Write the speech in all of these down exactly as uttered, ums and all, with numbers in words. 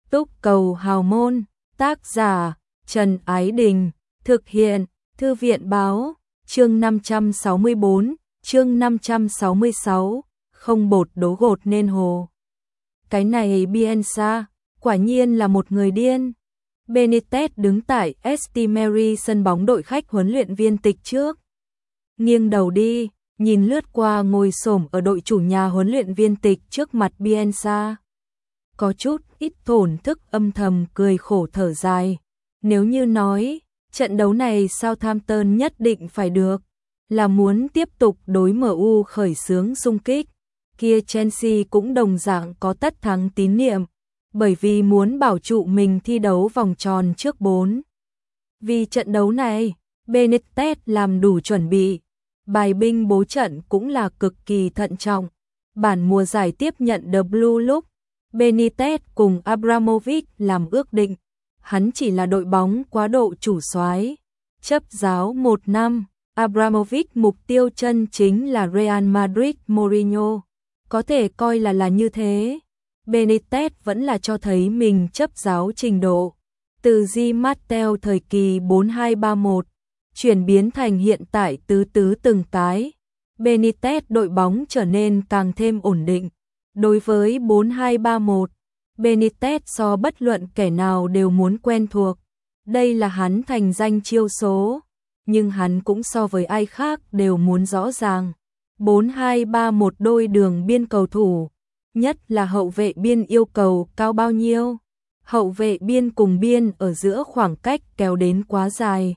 Túc cầu hào môn, tác giả Trần Ái Đình, thực hiện Thư viện Báo, chương năm trăm sáu mươi bốn, chương năm trăm sáu mươi sáu, không bột đố gột nên hồ. Cái này Bielsa, quả nhiên là một người điên. Benitez đứng tại St. Mary sân bóng đội khách huấn luyện viên tịch trước. Nghiêng đầu đi, nhìn lướt qua ngồi xổm ở đội chủ nhà huấn luyện viên tịch trước mặt Bielsa. Có chút ít thổn thức âm thầm cười khổ thở dài. Nếu như nói, trận đấu này Southampton nhất định phải được, là muốn tiếp tục đối em u khởi xướng xung kích, kia Chelsea cũng đồng dạng có tất thắng tín niệm, bởi vì muốn bảo trụ mình thi đấu vòng tròn trước bốn. Vì trận đấu này, Benitez làm đủ chuẩn bị, bài binh bố trận cũng là cực kỳ thận trọng. Bản mùa giải tiếp nhận The Blue lúc Benitez cùng Abramovich làm ước định, hắn chỉ là đội bóng quá độ chủ soái, chấp giáo một năm. Abramovich mục tiêu chân chính là Real Madrid Mourinho, có thể coi là là như thế. Benitez vẫn là cho thấy mình chấp giáo trình độ, từ Di Matteo thời kỳ bốn hai ba một, chuyển biến thành hiện tại tứ tứ từng tái. Benitez đội bóng trở nên càng thêm ổn định. Đối với bốn hai ba một, Benitez so bất luận kẻ nào đều muốn quen thuộc. Đây là hắn thành danh chiêu số, nhưng hắn cũng so với ai khác đều muốn rõ ràng. bốn hai ba một đôi đường biên cầu thủ, nhất là hậu vệ biên yêu cầu cao bao nhiêu. Hậu vệ biên cùng biên ở giữa khoảng cách kéo đến quá dài,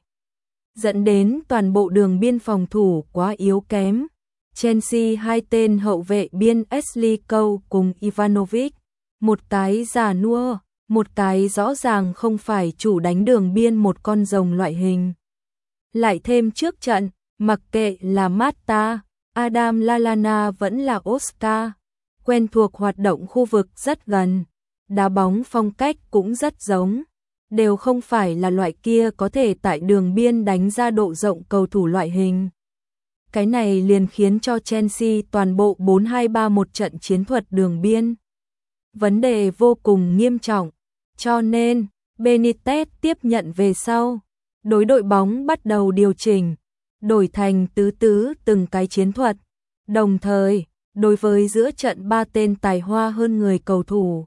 dẫn đến toàn bộ đường biên phòng thủ quá yếu kém. Chelsea hai tên hậu vệ biên Ashley Cole cùng Ivanovic, một cái già nua, một cái rõ ràng không phải chủ đánh đường biên một con rồng loại hình. Lại thêm trước trận, mặc kệ là Mata, Adam Lallana vẫn là Oscar, quen thuộc hoạt động khu vực rất gần, đá bóng phong cách cũng rất giống, đều không phải là loại kia có thể tại đường biên đánh ra độ rộng cầu thủ loại hình. Cái này liền khiến cho Chelsea toàn bộ bốn hai ba một trận chiến thuật đường biên vấn đề vô cùng nghiêm trọng, cho nên Benitez tiếp nhận về sau, đối đội bóng bắt đầu điều chỉnh, đổi thành tứ tứ từng cái chiến thuật, đồng thời đối với giữa trận ba tên tài hoa hơn người cầu thủ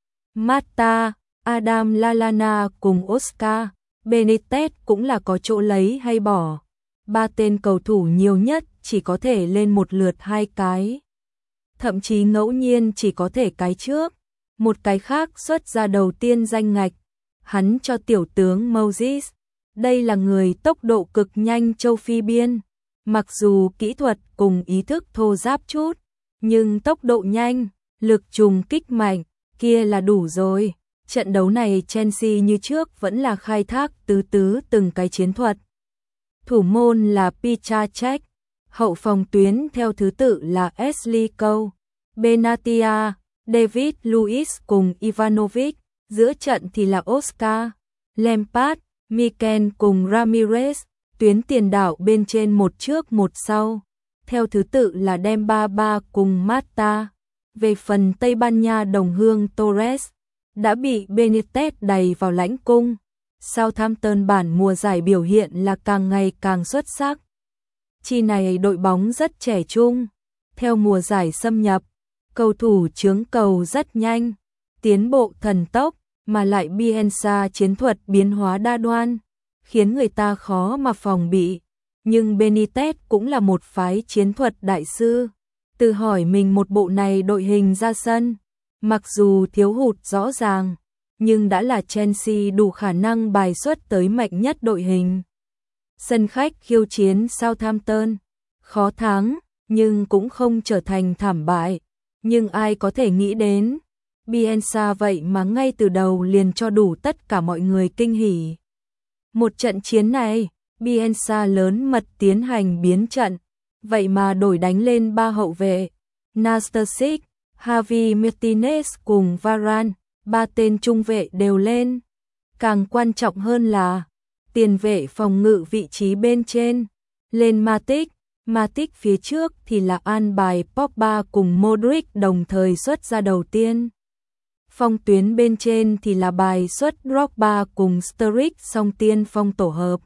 Mata, Adam Lallana cùng Oscar, Benitez cũng là có chỗ lấy hay bỏ. Ba tên cầu thủ nhiều nhất chỉ có thể lên một lượt hai cái, thậm chí ngẫu nhiên chỉ có thể cái trước, một cái khác xuất ra đầu tiên danh ngạch, hắn cho tiểu tướng Moses. Đây là người tốc độ cực nhanh châu Phi biên, mặc dù kỹ thuật cùng ý thức thô ráp chút, nhưng tốc độ nhanh, lực trùng kích mạnh, kia là đủ rồi. Trận đấu này Chelsea như trước vẫn là khai thác tứ tứ từng cái chiến thuật. Thủ môn là Piszczek, hậu phòng tuyến theo thứ tự là Ashley Cole, Benatia, David Luiz cùng Ivanovic, giữa trận thì là Oscar, Lampard, Mikel cùng Ramirez, tuyến tiền đạo bên trên một trước một sau, theo thứ tự là Dembaba cùng Mata. Về phần Tây Ban Nha đồng hương Torres, đã bị Benitez đày vào lãnh cung. Southampton bản mùa giải biểu hiện là càng ngày càng xuất sắc. Chi này đội bóng rất trẻ trung, theo mùa giải xâm nhập, cầu thủ chướng cầu rất nhanh, tiến bộ thần tốc, mà lại Bielsa chiến thuật biến hóa đa đoan, khiến người ta khó mà phòng bị. Nhưng Benitez cũng là một phái chiến thuật đại sư, tự hỏi mình một bộ này đội hình ra sân, mặc dù thiếu hụt rõ ràng, nhưng đã là Chelsea đủ khả năng bài xuất tới mạnh nhất đội hình. Sân khách khiêu chiến Southampton, khó thắng, nhưng cũng không trở thành thảm bại. Nhưng ai có thể nghĩ đến, Bielsa vậy mà ngay từ đầu liền cho đủ tất cả mọi người kinh hỉ. Một trận chiến này, Bielsa lớn mật tiến hành biến trận, vậy mà đổi đánh lên ba hậu vệ, Nastasic, Javi Martinez cùng Varane, ba tên trung vệ đều lên. Càng quan trọng hơn là, tiền vệ phòng ngự vị trí bên trên, lên Matic, Matic phía trước thì là an bài Pogba cùng Modric đồng thời xuất ra đầu tiên. Phong tuyến bên trên thì là bài xuất Drogba cùng Sturridge song tiên phong tổ hợp.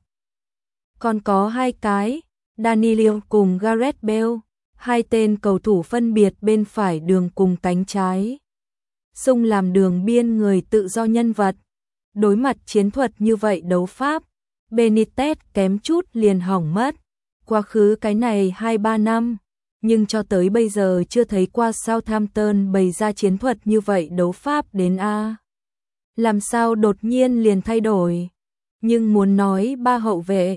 Còn có hai cái, Danilo cùng Gareth Bale, hai tên cầu thủ phân biệt bên phải đường cùng cánh trái. Xung làm đường biên người tự do nhân vật. Đối mặt chiến thuật như vậy đấu pháp, Benitez kém chút liền hỏng mất. Quá khứ cái này hai ba năm, nhưng cho tới bây giờ chưa thấy qua Southampton bày ra chiến thuật như vậy đấu pháp đến a. Làm sao đột nhiên liền thay đổi? Nhưng muốn nói ba hậu vệ,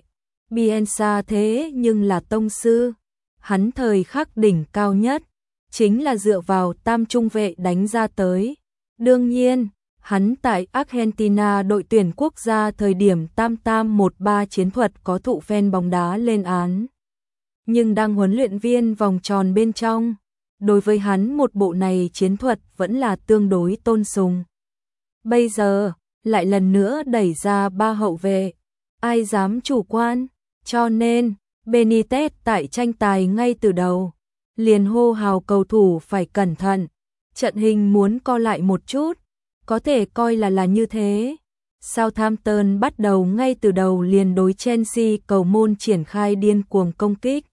Bielsa thế nhưng là tông sư, hắn thời khắc đỉnh cao nhất chính là dựa vào tam trung vệ đánh ra tới. Đương nhiên, hắn tại Argentina đội tuyển quốc gia thời điểm tam tam một ba chiến thuật có thụ fan bóng đá lên án. Nhưng đang huấn luyện viên vòng tròn bên trong, đối với hắn một bộ này chiến thuật vẫn là tương đối tôn sùng. Bây giờ, lại lần nữa đẩy ra ba hậu vệ, ai dám chủ quan, cho nên Benitez tại tranh tài ngay từ đầu, liền hô hào cầu thủ phải cẩn thận, trận hình muốn co lại một chút, có thể coi là là như thế. Southampton bắt đầu ngay từ đầu liền đối Chelsea cầu môn triển khai điên cuồng công kích.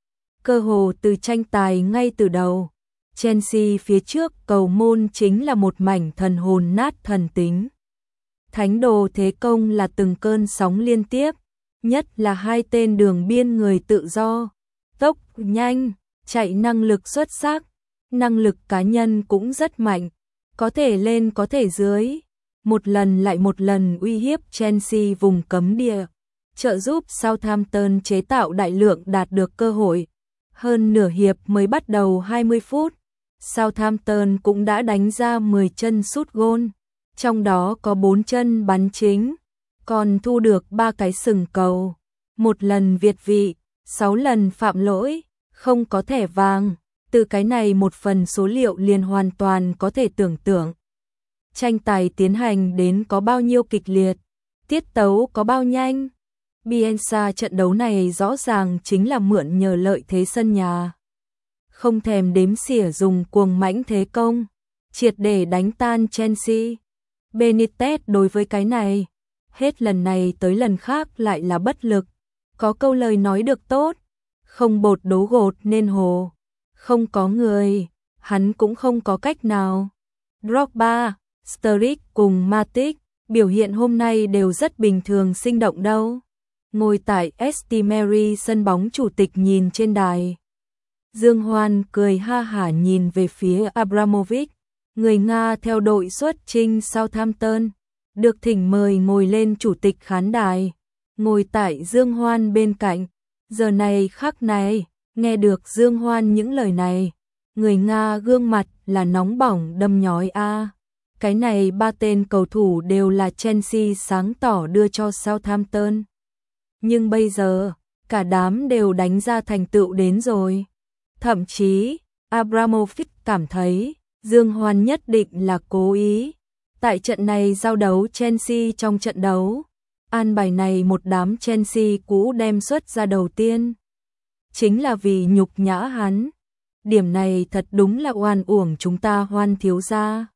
Cơ hồ từ tranh tài ngay từ đầu, Chelsea phía trước cầu môn chính là một mảnh thần hồn nát thần tính. Thánh đồ thế công là từng cơn sóng liên tiếp, nhất là hai tên đường biên người tự do, tốc nhanh, chạy năng lực xuất sắc, năng lực cá nhân cũng rất mạnh, có thể lên có thể dưới, một lần lại một lần uy hiếp Chelsea vùng cấm địa, trợ giúp Southampton chế tạo đại lượng đạt được cơ hội. Hơn nửa hiệp mới bắt đầu hai mươi phút, Southampton cũng đã đánh ra mười chân sút gôn, trong đó có bốn chân bắn chính, còn thu được ba cái sừng cầu, một lần việt vị, sáu lần phạm lỗi, không có thẻ vàng. Từ cái này một phần số liệu liền hoàn toàn có thể tưởng tượng. Tranh tài tiến hành đến có bao nhiêu kịch liệt, tiết tấu có bao nhanh. Bielsa trận đấu này rõ ràng chính là mượn nhờ lợi thế sân nhà. Không thèm đếm xỉa dùng cuồng mãnh thế công, triệt để đánh tan Chelsea. Benitez đối với cái này, hết lần này tới lần khác lại là bất lực. Có câu lời nói được tốt, không bột đố gột nên hồ. Không có người, hắn cũng không có cách nào. Drogba, Sturridge cùng Matic, biểu hiện hôm nay đều rất bình thường sinh động đâu. Ngồi tại St. Mary sân bóng chủ tịch nhìn trên đài. Dương Hoan cười ha hả nhìn về phía Abramovich, người Nga theo đội xuất chinh Southampton, được thỉnh mời ngồi lên chủ tịch khán đài. Ngồi tại Dương Hoan bên cạnh, giờ này khắc này, nghe được Dương Hoan những lời này, người Nga gương mặt là nóng bỏng đâm nhói a. Cái này ba tên cầu thủ đều là Chelsea sáng tỏ đưa cho Southampton. Nhưng bây giờ, cả đám đều đánh ra thành tựu đến rồi. Thậm chí, Abramovich cảm thấy, Dương Hoan nhất định là cố ý. Tại trận này giao đấu Chelsea trong trận đấu, an bài này một đám Chelsea cũ đem xuất ra đầu tiên. Chính là vì nhục nhã hắn. Điểm này thật đúng là oan uổng chúng ta Hoan thiếu gia.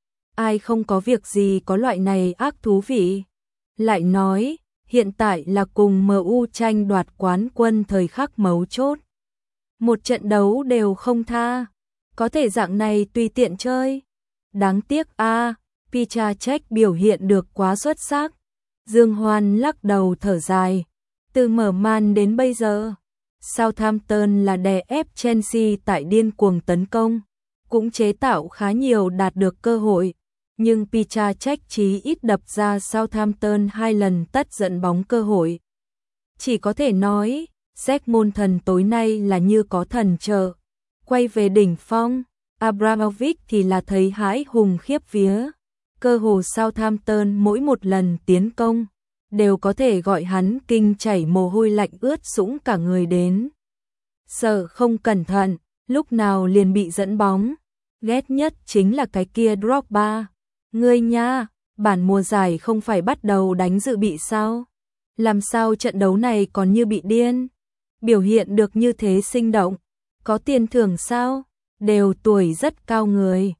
Ai không có việc gì có loại này ác thú vị. Lại nói, hiện tại là cùng em u tranh đoạt quán quân thời khắc mấu chốt. Một trận đấu đều không tha. Có thể dạng này tùy tiện chơi. Đáng tiếc a, à, Piszczek biểu hiện được quá xuất sắc. Dương Hoan lắc đầu thở dài. Từ mở màn đến bây giờ, Southampton là đè ép Chelsea tại điên cuồng tấn công, cũng chế tạo khá nhiều đạt được cơ hội, nhưng Piszczek chí ít đập ra Southampton hai lần tất dẫn bóng cơ hội. Chỉ có thể nói, Jack môn thần tối nay là như có thần trợ, quay về đỉnh phong, Abramovich thì là thấy hãi hùng khiếp vía, cơ hồ Southampton mỗi một lần tiến công đều có thể gọi hắn kinh chảy mồ hôi lạnh ướt sũng cả người đến. Sợ không cẩn thận, lúc nào liền bị dẫn bóng. Ghét nhất chính là cái kia Drogba. Ngươi nha, bản mùa giải không phải bắt đầu đánh dự bị sao? Làm sao trận đấu này còn như bị điên? Biểu hiện được như thế sinh động. Có tiền thưởng sao? Đều tuổi rất cao người.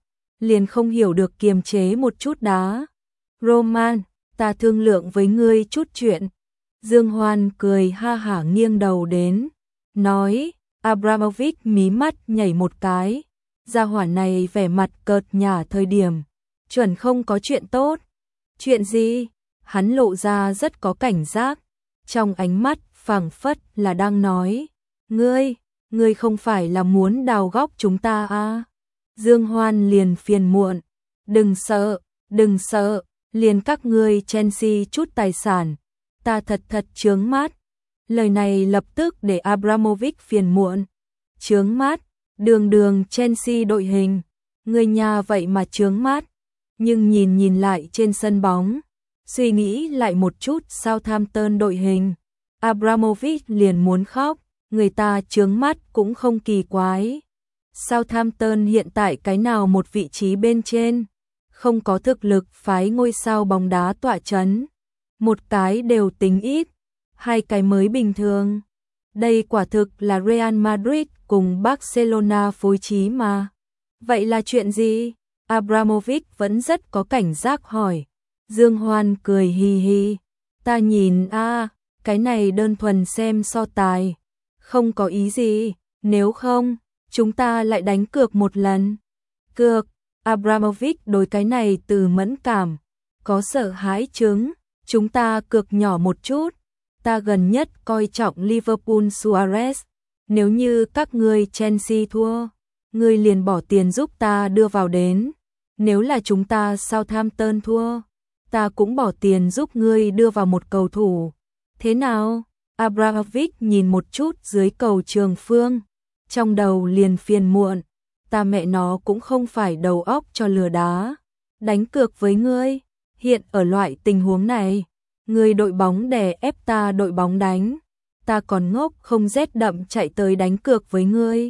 liền không hiểu được kiềm chế một chút đá. Roman, ta thương lượng với ngươi chút chuyện. Dương Hoan cười ha hả nghiêng đầu đến, nói. Abramovich mí mắt nhảy một cái, gia hỏa này vẻ mặt cợt nhả thời điểm, chuẩn không có chuyện tốt. Chuyện gì? Hắn lộ ra rất có cảnh giác, trong ánh mắt phảng phất là đang nói, ngươi, ngươi không phải là muốn đào góc chúng ta à? Dương Hoan liền phiền muộn, đừng sợ, đừng sợ, liền các ngươi Chelsea chút tài sản, ta thật thật chướng mắt. Lời này lập tức để Abramovich phiền muộn. Chướng mắt, đường đường Chelsea đội hình, người nhà vậy mà chướng mắt. Nhưng nhìn nhìn lại trên sân bóng, suy nghĩ lại một chút Southampton đội hình, Abramovich liền muốn khóc, người ta chướng mắt cũng không kỳ quái. Southampton hiện tại cái nào một vị trí bên trên, không có thực lực phái ngôi sao bóng đá tọa chấn, một cái đều tính ít, hai cái mới bình thường. Đây quả thực là Real Madrid cùng Barcelona phối trí mà. Vậy là chuyện gì? Abramovich vẫn rất có cảnh giác hỏi. Dương Hoan cười hì hì. Ta nhìn a, à, cái này đơn thuần xem so tài. Không có ý gì, nếu không, chúng ta lại đánh cược một lần. Cược, Abramovich đối cái này từ mẫn cảm, có sợ hãi chứng, chúng ta cược nhỏ một chút. Ta gần nhất coi trọng Liverpool Suarez, nếu như các ngươi Chelsea thua, ngươi liền bỏ tiền giúp ta đưa vào đến, nếu là chúng ta Southampton thua, ta cũng bỏ tiền giúp ngươi đưa vào một cầu thủ. Thế nào? Abramovich nhìn một chút dưới cầu Trường Phương, trong đầu liền phiền muộn, ta mẹ nó cũng không phải đầu óc cho lừa đá, đánh cược với ngươi, hiện ở loại tình huống này, ngươi đội bóng đè ép ta đội bóng đánh, ta còn ngốc không rét đậm chạy tới đánh cược với ngươi.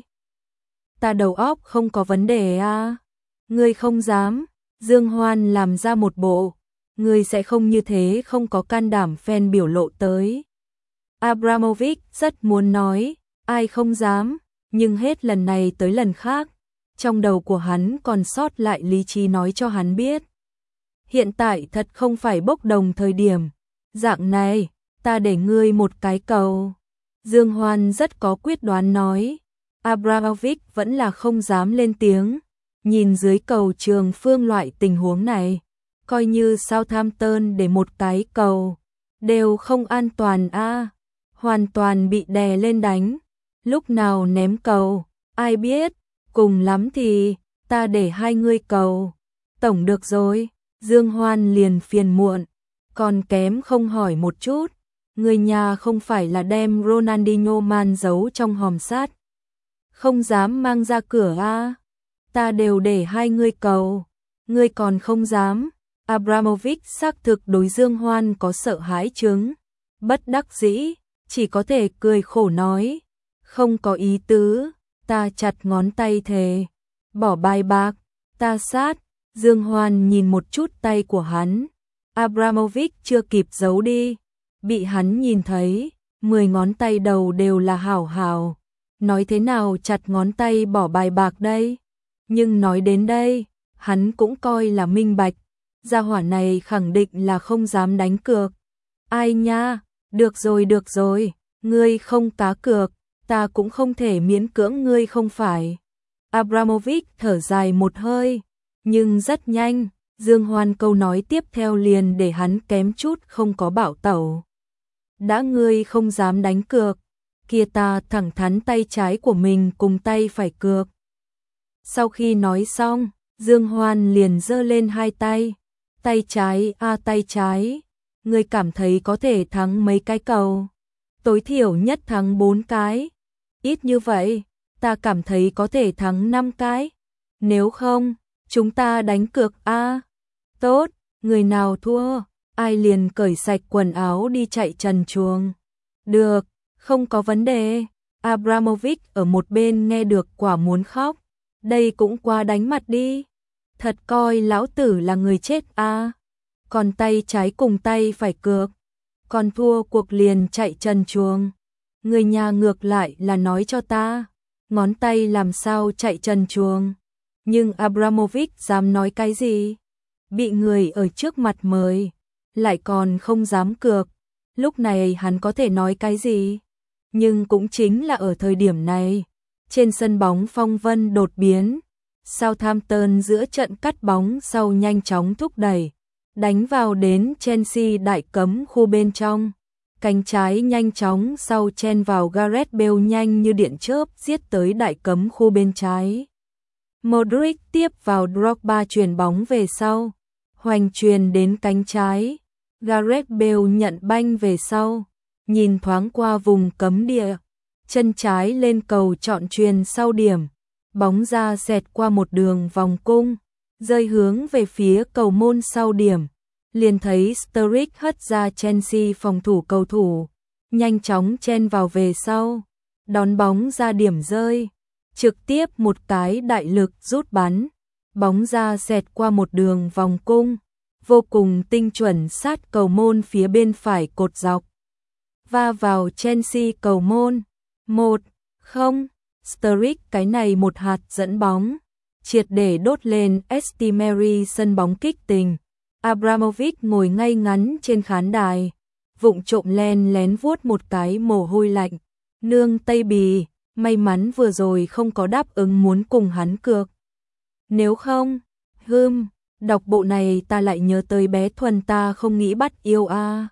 Ta đầu óc không có vấn đề à? Ngươi không dám. Dương Hoan làm ra một bộ, ngươi sẽ không như thế không có can đảm phen biểu lộ tới. Abramovich rất muốn nói, ai không dám, nhưng hết lần này tới lần khác, trong đầu của hắn còn sót lại lý trí nói cho hắn biết. Hiện tại thật không phải bốc đồng thời điểm, dạng này, ta để ngươi một cái cầu. Dương Hoan rất có quyết đoán nói, Abramovich vẫn là không dám lên tiếng, nhìn dưới cầu Trường Phương loại tình huống này, coi như Southampton để một cái cầu, đều không an toàn a, à, hoàn toàn bị đè lên đánh, lúc nào ném cầu, ai biết, cùng lắm thì, ta để hai ngươi cầu, tổng được rồi. Dương Hoan liền phiền muộn, còn kém không hỏi một chút, người nhà không phải là đem Ronaldinho man giấu trong hòm sắt, không dám mang ra cửa a, à? Ta đều để hai ngươi cầu, ngươi còn không dám. Abramovich xác thực đối Dương Hoan có sợ hãi chứng, bất đắc dĩ, chỉ có thể cười khổ nói, không có ý tứ, ta chặt ngón tay thề, bỏ bài bạc, ta sát. Dương Hoan nhìn một chút tay của hắn, Abramovich chưa kịp giấu đi, bị hắn nhìn thấy, mười ngón tay đầu đều là hảo hảo, nói thế nào chặt ngón tay bỏ bài bạc đây, nhưng nói đến đây, hắn cũng coi là minh bạch, gia hỏa này khẳng định là không dám đánh cược. Ai nha, được rồi được rồi, ngươi không cá cược, ta cũng không thể miễn cưỡng ngươi không phải. Abramovich thở dài một hơi. Nhưng rất nhanh, Dương Hoan câu nói tiếp theo liền để hắn kém chút không có bảo tẩu. Đã ngươi không dám đánh cược, kia ta thẳng thắn tay trái của mình cùng tay phải cược. Sau khi nói xong, Dương Hoan liền giơ lên hai tay. Tay trái a à, tay trái, ngươi cảm thấy có thể thắng mấy cái cầu? Tối thiểu nhất thắng bốn cái. Ít như vậy, ta cảm thấy có thể thắng năm cái. Nếu không, chúng ta đánh cược a. À? Tốt, người nào thua, ai liền cởi sạch quần áo đi chạy trần truồng. Được, không có vấn đề. Abramovich ở một bên nghe được quả muốn khóc. Đây cũng quá đánh mặt đi. Thật coi lão tử là người chết a. À? Còn tay trái cùng tay phải cược, còn thua cuộc liền chạy trần truồng. Người nhà ngược lại là nói cho ta, ngón tay làm sao chạy trần truồng. Nhưng Abramovich dám nói cái gì? Bị người ở trước mặt mời, lại còn không dám cược. Lúc này hắn có thể nói cái gì? Nhưng cũng chính là ở thời điểm này, trên sân bóng phong vân đột biến, Southampton giữa trận cắt bóng sau nhanh chóng thúc đẩy, đánh vào đến Chelsea đại cấm khu bên trong. Cánh trái nhanh chóng sau chen vào Gareth Bale nhanh như điện chớp giết tới đại cấm khu bên trái. Modric tiếp vào Drogba chuyền bóng về sau, hoành truyền đến cánh trái. Gareth Bale nhận banh về sau, nhìn thoáng qua vùng cấm địa, chân trái lên cầu chọn chuyền sau điểm, bóng ra xẹt qua một đường vòng cung, rơi hướng về phía cầu môn sau điểm. Liền thấy Sturridge hất ra Chelsea phòng thủ cầu thủ, nhanh chóng chen vào về sau, đón bóng ra điểm rơi, trực tiếp một cái đại lực rút bắn, bóng ra xẹt qua một đường vòng cung, vô cùng tinh chuẩn sát cầu môn phía bên phải cột dọc, va vào Chelsea cầu môn. Một không, Sturridge cái này một hạt dẫn bóng, triệt để đốt lên Emery sân bóng kích tình. Abramovich ngồi ngay ngắn trên khán đài, vụng trộm len lén vuốt một cái mồ hôi lạnh. Nương Tây Bì, may mắn vừa rồi không có đáp ứng muốn cùng hắn cược. Nếu không, hưm, đọc bộ này ta lại nhớ tới bé Thuần ta không nghĩ bắt yêu a. À.